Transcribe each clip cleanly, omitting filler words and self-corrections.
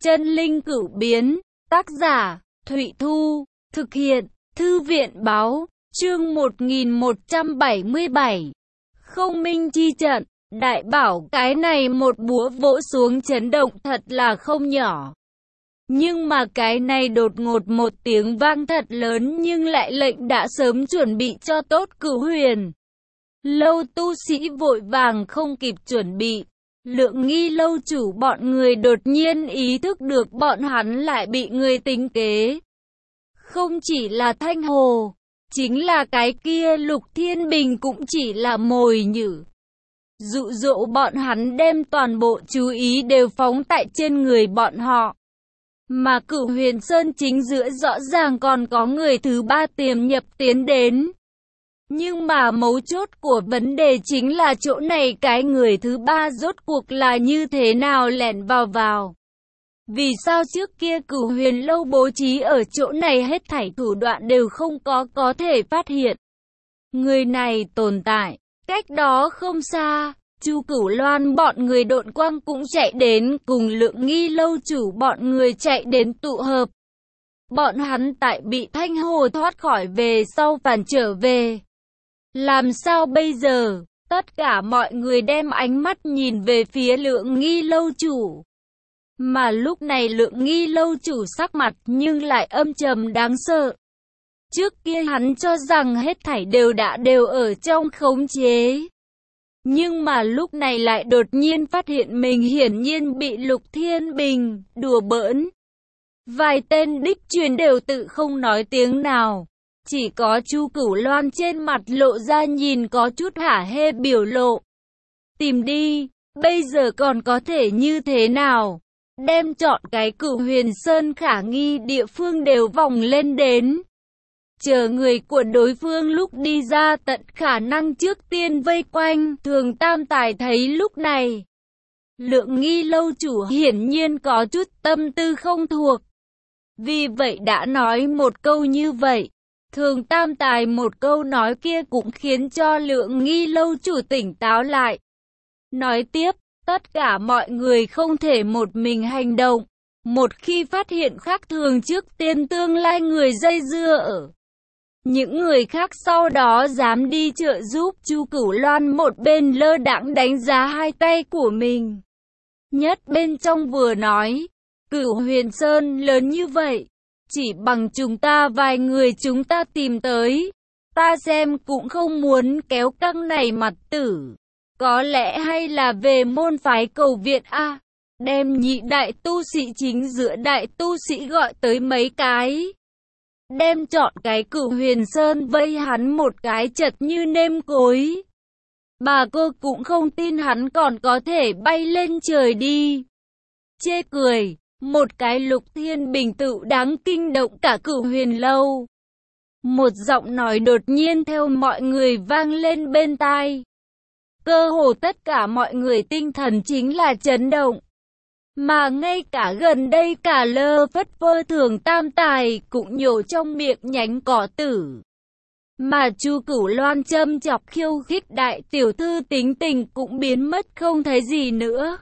Chân linh cửu biến, tác giả, Thụy Thu, thực hiện, Thư viện báo, chương 1177. Không minh chi trận, đại bảo cái này một búa vỗ xuống chấn động thật là không nhỏ. Nhưng mà cái này đột ngột một tiếng vang thật lớn nhưng lại lệnh đã sớm chuẩn bị cho tốt Cửu Huyền Lâu tu sĩ vội vàng không kịp chuẩn bị. Lượng Nghi lâu chủ bọn người đột nhiên ý thức được bọn hắn lại bị người tính kế. Không chỉ là Thanh Hồ, chính là cái kia Lục Thiên Bình cũng chỉ là mồi nhử. Dụ dỗ bọn hắn đem toàn bộ chú ý đều phóng tại trên người bọn họ. Mà Cửu Huyền Sơn chính giữa rõ ràng còn có người thứ ba tiềm nhập tiến đến. Nhưng mà mấu chốt của vấn đề chính là chỗ này cái người thứ ba rốt cuộc là như thế nào lẻn vào. Vì sao trước kia Cửu Huyền Lâu bố trí ở chỗ này hết thảy thủ đoạn đều không có thể phát hiện. Người này tồn tại, cách đó không xa, Chu Cửu Loan bọn người độn quang cũng chạy đến cùng Lượng Nghi lâu chủ bọn người chạy đến tụ hợp. Bọn hắn tại bị Thanh Hồ thoát khỏi về sau phản trở về. Làm sao bây giờ? Tất cả mọi người đem ánh mắt nhìn về phía Lượng Nghi lâu chủ. Mà lúc này Lượng Nghi lâu chủ sắc mặt nhưng lại âm trầm đáng sợ. Trước kia hắn cho rằng hết thảy đều ở trong khống chế. Nhưng mà lúc này lại đột nhiên phát hiện mình hiển nhiên bị Lục Thiên Bình đùa bỡn. Vài tên đích truyền đều tự không nói tiếng nào. Chỉ có Chu Cửu Loan trên mặt lộ ra nhìn có chút hả hê biểu lộ. Tìm đi, bây giờ còn có thể như thế nào? Đem chọn cái Cửu Huyền Sơn khả nghi địa phương đều vòng lên đến. Chờ người của đối phương lúc đi ra tận khả năng trước tiên vây quanh. Thường Tam Tài thấy lúc này Lượng Nghi lâu chủ hiển nhiên có chút tâm tư không thuộc. Vì vậy đã nói một câu như vậy. Thường Tam Tài một câu nói kia cũng khiến cho Lượng Nghi lâu chủ tỉnh táo lại. Nói tiếp, tất cả mọi người không thể một mình hành động. Một khi phát hiện khác thường trước tiên tương lai người dây dưa ở. Những người khác sau đó dám đi trợ giúp. Chu Cửu Loan một bên lơ đãng đánh giá hai tay của mình. Nhất bên trong vừa nói, Cửu Huyền Sơn lớn như vậy. Chỉ bằng chúng ta vài người chúng ta tìm tới. Ta xem cũng không muốn kéo căng này mặt tử. Có lẽ hay là về môn phái cầu viện a. Đem nhị đại tu sĩ chính giữa đại tu sĩ gọi tới mấy cái. Đem chọn cái Cửu Huyền Sơn vây hắn một cái chật như nêm cối. Bà cô cũng không tin hắn còn có thể bay lên trời đi. Chê cười. Một cái Lục Thiên Bình tự đáng kinh động cả Cửu Huyền Lâu. Một giọng nói đột nhiên theo mọi người vang lên bên tai. Cơ hồ tất cả mọi người tinh thần chính là chấn động. Mà ngay cả gần đây cả lơ phất phơ Thường Tam Tài cũng nhổ trong miệng nhánh cỏ tử. Mà Chu Cửu Loan châm chọc khiêu khích đại tiểu thư tính tình cũng biến mất không thấy gì nữa.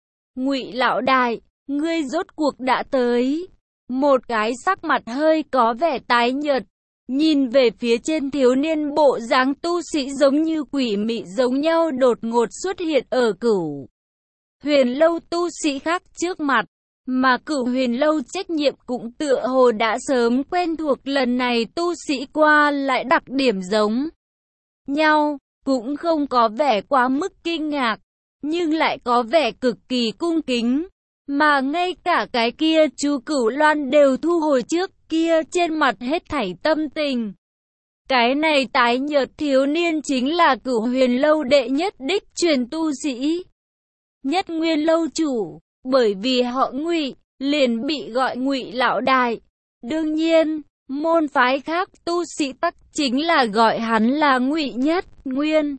Ngụy lão đại, ngươi rốt cuộc đã tới. Một cái sắc mặt hơi có vẻ tái nhợt, nhìn về phía trên thiếu niên bộ dáng tu sĩ giống như quỷ mị giống nhau đột ngột xuất hiện ở Cửu Huyền Lâu tu sĩ khác trước mặt. Mà Cửu Huyền Lâu trách nhiệm cũng tựa hồ đã sớm quen thuộc lần này tu sĩ qua lại đặc điểm giống nhau, cũng không có vẻ quá mức kinh ngạc, nhưng lại có vẻ cực kỳ cung kính. Mà ngay cả cái kia Chu Cửu Loan đều thu hồi trước kia trên mặt hết thảy tâm tình. Cái này tái nhợt thiếu niên chính là Cửu Huyền Lâu đệ nhất đích truyền tu sĩ. Nhất Nguyên lâu chủ, bởi vì họ Ngụy, liền bị gọi Ngụy lão đại. Đương nhiên, môn phái khác tu sĩ tắc chính là gọi hắn là Ngụy Nhất Nguyên.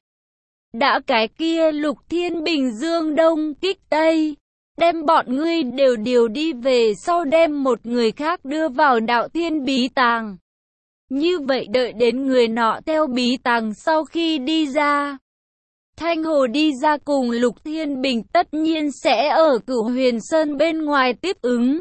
Đã cái kia Lục Thiên Bình Dương Đông kích Tây. Đem bọn ngươi đều điều đi về sau đem một người khác đưa vào đạo thiên bí tàng. Như vậy đợi đến người nọ theo bí tàng sau khi đi ra. Thanh Hồ đi ra cùng Lục Thiên Bình tất nhiên sẽ ở Cửu Huyền Sơn bên ngoài tiếp ứng.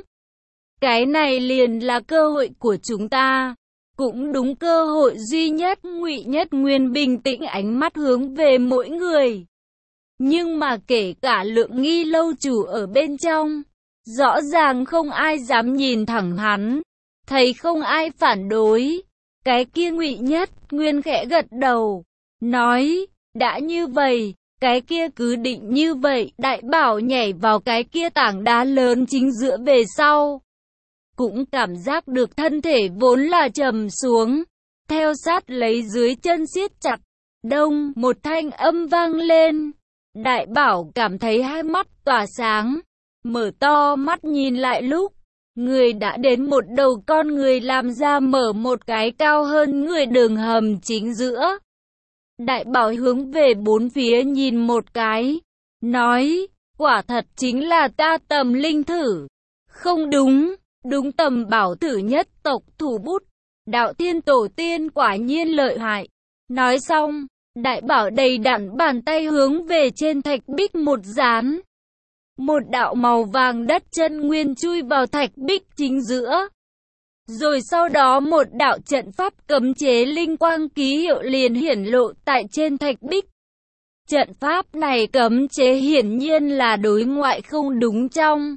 Cái này liền là cơ hội của chúng ta. Cũng đúng cơ hội duy nhất. Ngụy Nhất Nguyên bình tĩnh ánh mắt hướng về mỗi người. Nhưng mà kể cả Lượng Nghi lâu chủ ở bên trong, rõ ràng không ai dám nhìn thẳng hắn. Thấy không ai phản đối. Cái kia Ngụy Nhất Nguyên khẽ gật đầu, nói, đã như vậy, cái kia cứ định như vậy. Đại Bảo nhảy vào cái kia tảng đá lớn chính giữa về sau. Cũng cảm giác được thân thể vốn là trầm xuống. Theo sát lấy dưới chân siết chặt. Đông, một thanh âm vang lên. Đại Bảo cảm thấy hai mắt tỏa sáng. Mở to mắt nhìn lại lúc. Người đã đến một đầu con người làm ra mở một cái cao hơn người đường hầm chính giữa. Đại Bảo hướng về bốn phía nhìn một cái. Nói, quả thật chính là ta Tầm Linh Thử. Không đúng, đúng Tầm Bảo Thử nhất tộc thủ bút. Đạo Thiên Tổ Tiên quả nhiên lợi hại. Nói xong, Đại Bảo đầy đặn bàn tay hướng về trên thạch bích một dán. Một đạo màu vàng đất chân nguyên chui vào thạch bích chính giữa. Rồi sau đó một đạo trận pháp cấm chế linh quang ký hiệu liền hiển lộ tại trên thạch bích. Trận pháp này cấm chế hiển nhiên là đối ngoại không đúng trong.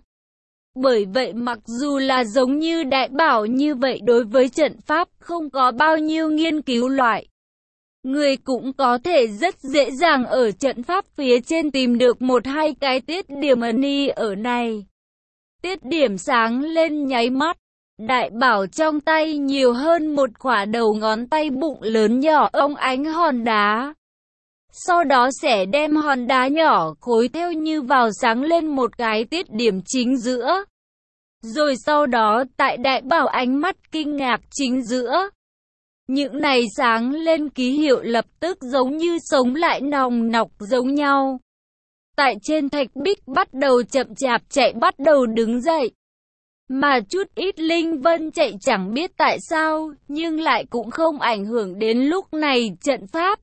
Bởi vậy mặc dù là giống như Đại Bảo như vậy đối với trận pháp không có bao nhiêu nghiên cứu loại. Người cũng có thể rất dễ dàng ở trận pháp phía trên tìm được một hai cái tiết điểm ẩn y ở này. Tiết điểm sáng lên nháy mắt. Đại Bảo trong tay nhiều hơn một quả đầu ngón tay bụng lớn nhỏ óng ánh hòn đá. Sau đó sẽ đem hòn đá nhỏ khối theo như vào sáng lên một cái tiết điểm chính giữa. Rồi sau đó tại Đại Bảo ánh mắt kinh ngạc chính giữa. Những này sáng lên ký hiệu lập tức giống như sống lại nòng nọc giống nhau. Tại trên thạch bích bắt đầu chậm chạp chạy bắt đầu đứng dậy. Mà chút ít linh vân chạy chẳng biết tại sao, nhưng lại cũng không ảnh hưởng đến lúc này trận pháp.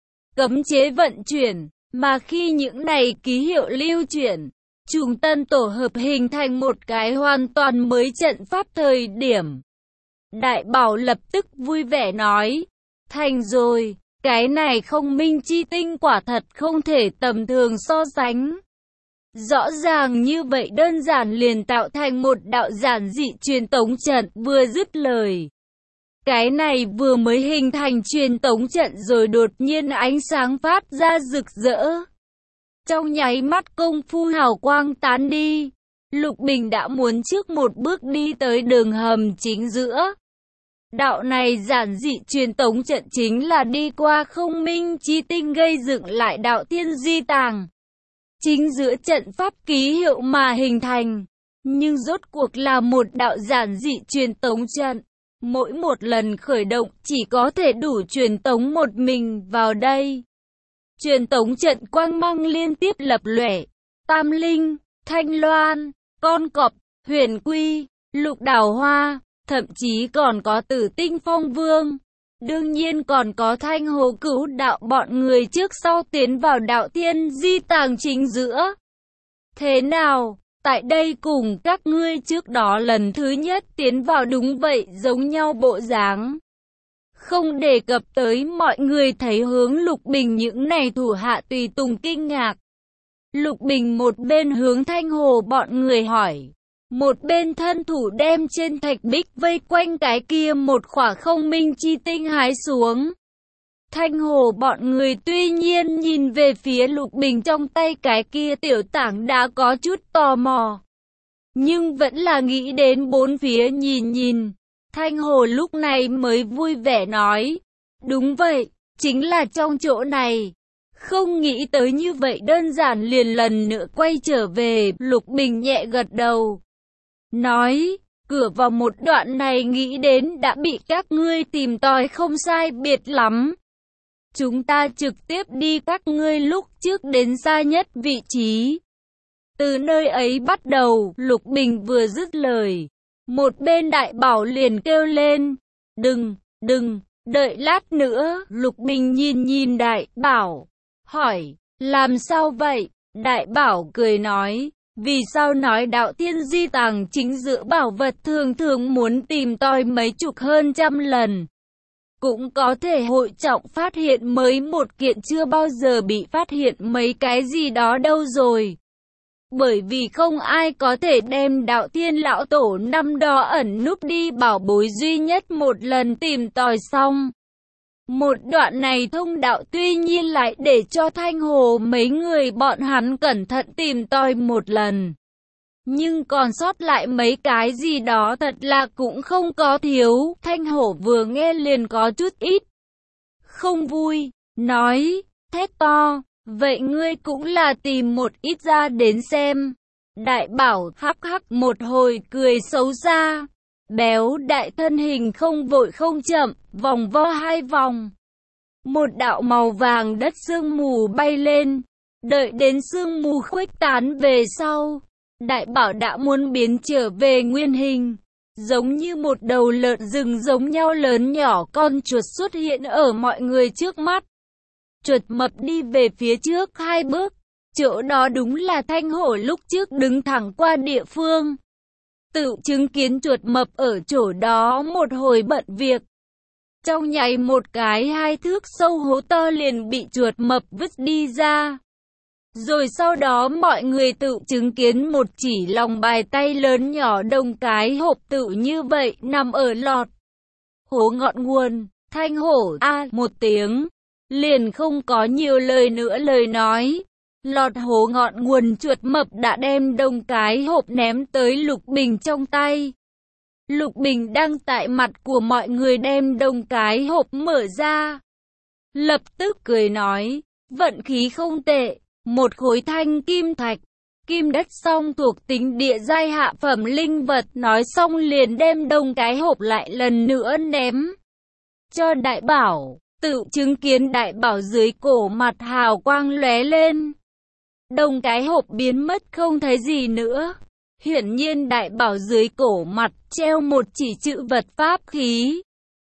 Cấm chế vận chuyển, mà khi những này ký hiệu lưu chuyển, trùng tân tổ hợp hình thành một cái hoàn toàn mới trận pháp thời điểm. Đại Bảo lập tức vui vẻ nói, thành rồi, cái này không minh chi tinh quả thật không thể tầm thường so sánh. Rõ ràng như vậy đơn giản liền tạo thành một đạo giản dị truyền tống trận. Vừa dứt lời, cái này vừa mới hình thành truyền tống trận rồi đột nhiên ánh sáng phát ra rực rỡ. Trong nháy mắt công phu hào quang tán đi, Lục Bình đã muốn trước một bước đi tới đường hầm chính giữa. Đạo này giản dị truyền tống trận chính là đi qua không minh chi tinh gây dựng lại đạo thiên di tàng. Chính giữa trận pháp ký hiệu mà hình thành, nhưng rốt cuộc là một đạo giản dị truyền tống trận. Mỗi một lần khởi động chỉ có thể đủ truyền tống một mình vào đây. Truyền tống trận quang mang liên tiếp lập lòe. Tam Linh, Thanh Loan, Con Cọp, Huyền Quy, Lục Đào Hoa, thậm chí còn có Tử Tinh Phong Vương. Đương nhiên còn có Thanh Hồ Cửu Đạo bọn người trước sau tiến vào đạo thiên di tàng chính giữa. Thế nào, tại đây cùng các ngươi trước đó lần thứ nhất tiến vào đúng vậy giống nhau bộ dáng. Không đề cập tới mọi người thấy hướng Lục Bình những này thủ hạ tùy tùng kinh ngạc. Lục Bình một bên hướng Thanh Hồ bọn người hỏi. Một bên thân thủ đem trên thạch bích vây quanh cái kia một khỏa không minh chi tinh hái xuống. Thanh Hồ bọn người tuy nhiên nhìn về phía Lục Bình trong tay cái kia tiểu tảng đã có chút tò mò. Nhưng vẫn là nghĩ đến bốn phía nhìn nhìn. Thanh Hồ lúc này mới vui vẻ nói. Đúng vậy, chính là trong chỗ này. Không nghĩ tới như vậy đơn giản liền lần nữa quay trở về. Lục Bình nhẹ gật đầu. Nói, cửa vào một đoạn này nghĩ đến đã bị các ngươi tìm tòi không sai biệt lắm. Chúng ta trực tiếp đi các ngươi lúc trước đến xa nhất vị trí. Từ nơi ấy bắt đầu, Lục Bình vừa dứt lời. Một bên Đại Bảo liền kêu lên. Đừng, đợi lát nữa. Lục Bình nhìn Đại Bảo, hỏi, Làm sao vậy? Đại bảo cười nói, vì sao nói đạo thiên di tàng chính giữa bảo vật thường thường muốn tìm tòi mấy chục hơn trăm lần. Cũng có thể hội trọng phát hiện mới một kiện chưa bao giờ bị phát hiện mấy cái gì đó đâu rồi. Bởi vì không ai có thể đem đạo thiên lão tổ năm đó ẩn núp đi bảo bối duy nhất một lần tìm tòi xong. Một đoạn này thông đạo tuy nhiên lại để cho Thanh Hồ mấy người bọn hắn cẩn thận tìm tòi một lần. Nhưng còn sót lại mấy cái gì đó thật là cũng không có thiếu. Thanh Hổ vừa nghe liền có chút ít không vui, nói, thét to, vậy ngươi cũng là tìm một ít ra đến xem. Đại bảo hắc hắc một hồi cười xấu xa, béo đại thân hình không vội không chậm, vòng vo hai vòng. Một đạo màu vàng đất sương mù bay lên, đợi đến sương mù khuếch tán về sau. Đại bảo đã muốn biến trở về nguyên hình, giống như một đầu lợn rừng giống nhau lớn nhỏ con chuột xuất hiện ở mọi người trước mắt. Chuột mập đi về phía trước hai bước, chỗ đó đúng là Thanh Hổ lúc trước đứng thẳng qua địa phương. Tự chứng kiến chuột mập ở chỗ đó một hồi bận việc. Trong nháy một cái 2 thước sâu hố to liền bị chuột mập vứt đi ra. Rồi sau đó mọi người tự chứng kiến một chỉ lòng bài tay lớn nhỏ đồng cái hộp tự như vậy nằm ở lọt hố ngọn nguồn. Thanh Hổ a một tiếng, liền không có nhiều lời nữa lời nói. Lọt hố ngọn nguồn chuột mập đã đem đồng cái hộp ném tới Lục Bình trong tay. Lục Bình đang tại mặt của mọi người đem đồng cái hộp mở ra. Lập tức cười nói, vận khí không tệ. Một khối thanh kim thạch, kim đất song thuộc tính địa giai hạ phẩm linh vật. Nói xong liền đem đồng cái hộp lại lần nữa ném cho đại bảo. Tự chứng kiến đại bảo dưới cổ mặt hào quang lóe lên. Đồng cái hộp biến mất không thấy gì nữa. Hiển nhiên đại bảo dưới cổ mặt treo một chỉ chữ vật pháp khí.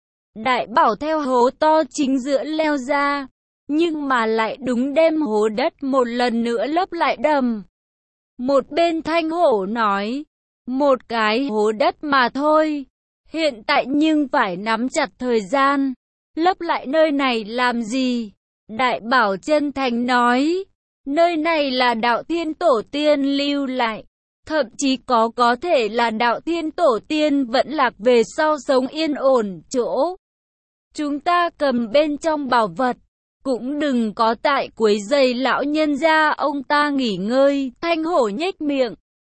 Đại bảo theo hố to chính giữa leo ra. Nhưng mà lại đúng đem hố đất một lần nữa lấp lại đầm. Một bên Thanh Hổ nói, một cái hố đất mà thôi. Hiện tại nhưng phải nắm chặt thời gian. Lấp lại nơi này làm gì? Đại bảo chân thành nói, nơi này là đạo thiên tổ tiên lưu lại. Thậm chí có thể là đạo thiên tổ tiên vẫn lạc về sau sống yên ổn chỗ. Chúng ta cầm bên trong bảo vật. Cũng đừng có tại quấy rầy lão nhân gia ông ta nghỉ ngơi. Thanh Hổ nhếch miệng.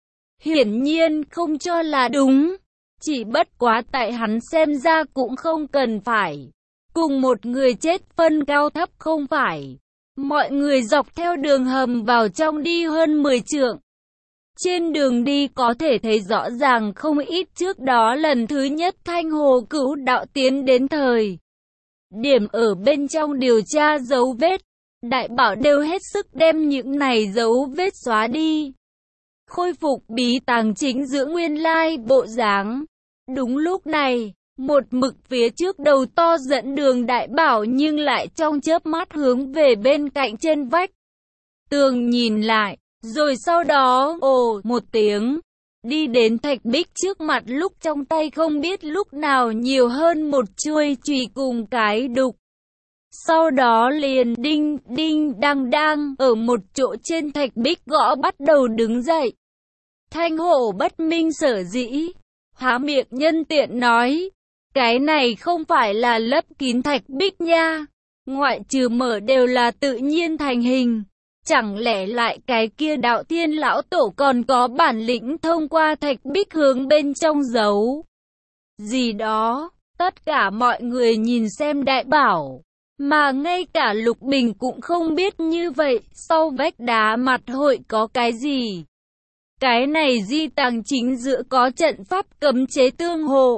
Hiển nhiên không cho là đúng. Chỉ bất quá tại hắn xem ra cũng không cần phải. Cùng một người chết phân cao thấp không phải. Mọi người dọc theo đường hầm vào trong đi hơn 10 trượng. Trên đường đi có thể thấy rõ ràng không ít trước đó lần thứ nhất Thanh Hồ Cửu đạo tiến đến thời điểm ở bên trong điều tra dấu vết. Đại bảo đều hết sức đem những này dấu vết xóa đi. Khôi phục bí tàng chính giữa nguyên lai bộ dáng. Đúng lúc này, một mực phía trước đầu to dẫn đường đại bảo nhưng lại trong chớp mắt hướng về bên cạnh trên vách tường nhìn lại. Rồi sau đó, ồ một tiếng, đi đến thạch bích trước mặt lúc trong tay không biết lúc nào nhiều hơn một chuôi chùy cùng cái đục. Sau đó liền đinh đinh đang đang ở một chỗ trên thạch bích gõ bắt đầu đứng dậy. Thanh Hổ bất minh sở dĩ, há miệng nhân tiện nói, cái này không phải là lấp kín thạch bích nha, ngoại trừ mở đều là tự nhiên thành hình. Chẳng lẽ lại cái kia đạo thiên lão tổ còn có bản lĩnh thông qua thạch bích hướng bên trong giấu gì đó. Tất cả mọi người nhìn xem đại bảo, mà ngay cả Lục Bình cũng không biết như vậy, sau vách đá mặt hội có cái gì. Cái này di tàng chính giữa có trận pháp cấm chế tương hộ.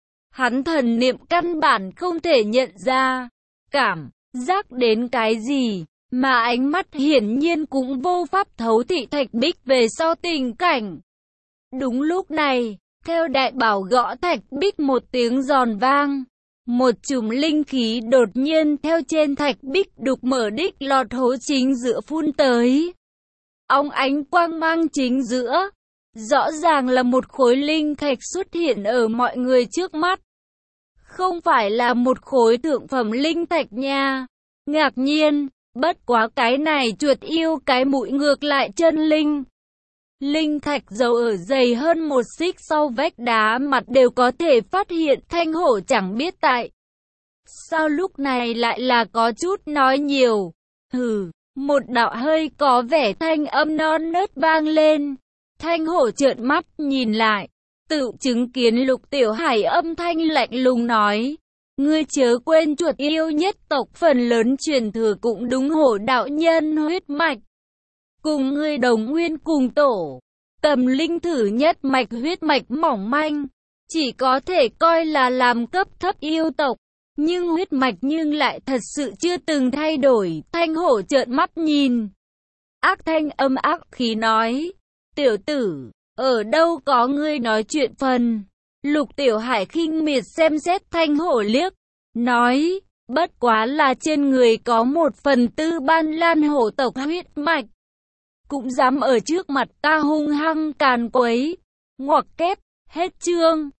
Hắn thần niệm căn bản không thể nhận ra, cảm giác đến cái gì. Mà ánh mắt hiển nhiên cũng vô pháp thấu thị thạch bích về sau tình cảnh. Đúng lúc này, theo đại bảo gõ thạch bích một tiếng giòn vang, Một chùm linh khí đột nhiên theo trên thạch bích đục mở đích lọt hố chính giữa phun tới. Óng ánh quang mang chính giữa. Rõ ràng là một khối linh thạch xuất hiện ở mọi người trước mắt. Không phải là một khối thượng phẩm linh thạch nha. Ngạc nhiên, bất quá cái này chuột yêu cái mũi ngược lại chân linh. Linh thạch dầu ở dày hơn một xích sau vách đá mặt đều có thể phát hiện. Thanh hổ chẳng biết tại sao lúc này lại là có chút nói nhiều. Hừ, một đạo hơi có vẻ thanh âm non nớt vang lên. Thanh hổ trợn mắt nhìn lại, tự chứng kiến Lục Tiểu Hải âm thanh lạnh lùng nói. Ngươi chớ quên chuột yêu nhất tộc phần lớn truyền thừa cũng đúng hổ đạo nhân huyết mạch. Cùng ngươi đồng nguyên cùng tổ, tầm linh thử nhất mạch huyết mạch mỏng manh, chỉ có thể coi là làm cấp thấp yêu tộc. Nhưng huyết mạch nhưng lại thật sự chưa từng thay đổi. Thanh hổ trợn mắt nhìn. Ác thanh âm ác khí nói. Tiểu tử, ở đâu có ngươi nói chuyện phần. Lục Tiểu Hải khinh miệt xem xét thanh hổ liếc. Nói, bất quá là trên người có 1/4 ban lan hổ tộc huyết mạch. Cũng dám ở trước mặt ta hung hăng càn quấy. Ngoặc kép, hết chương.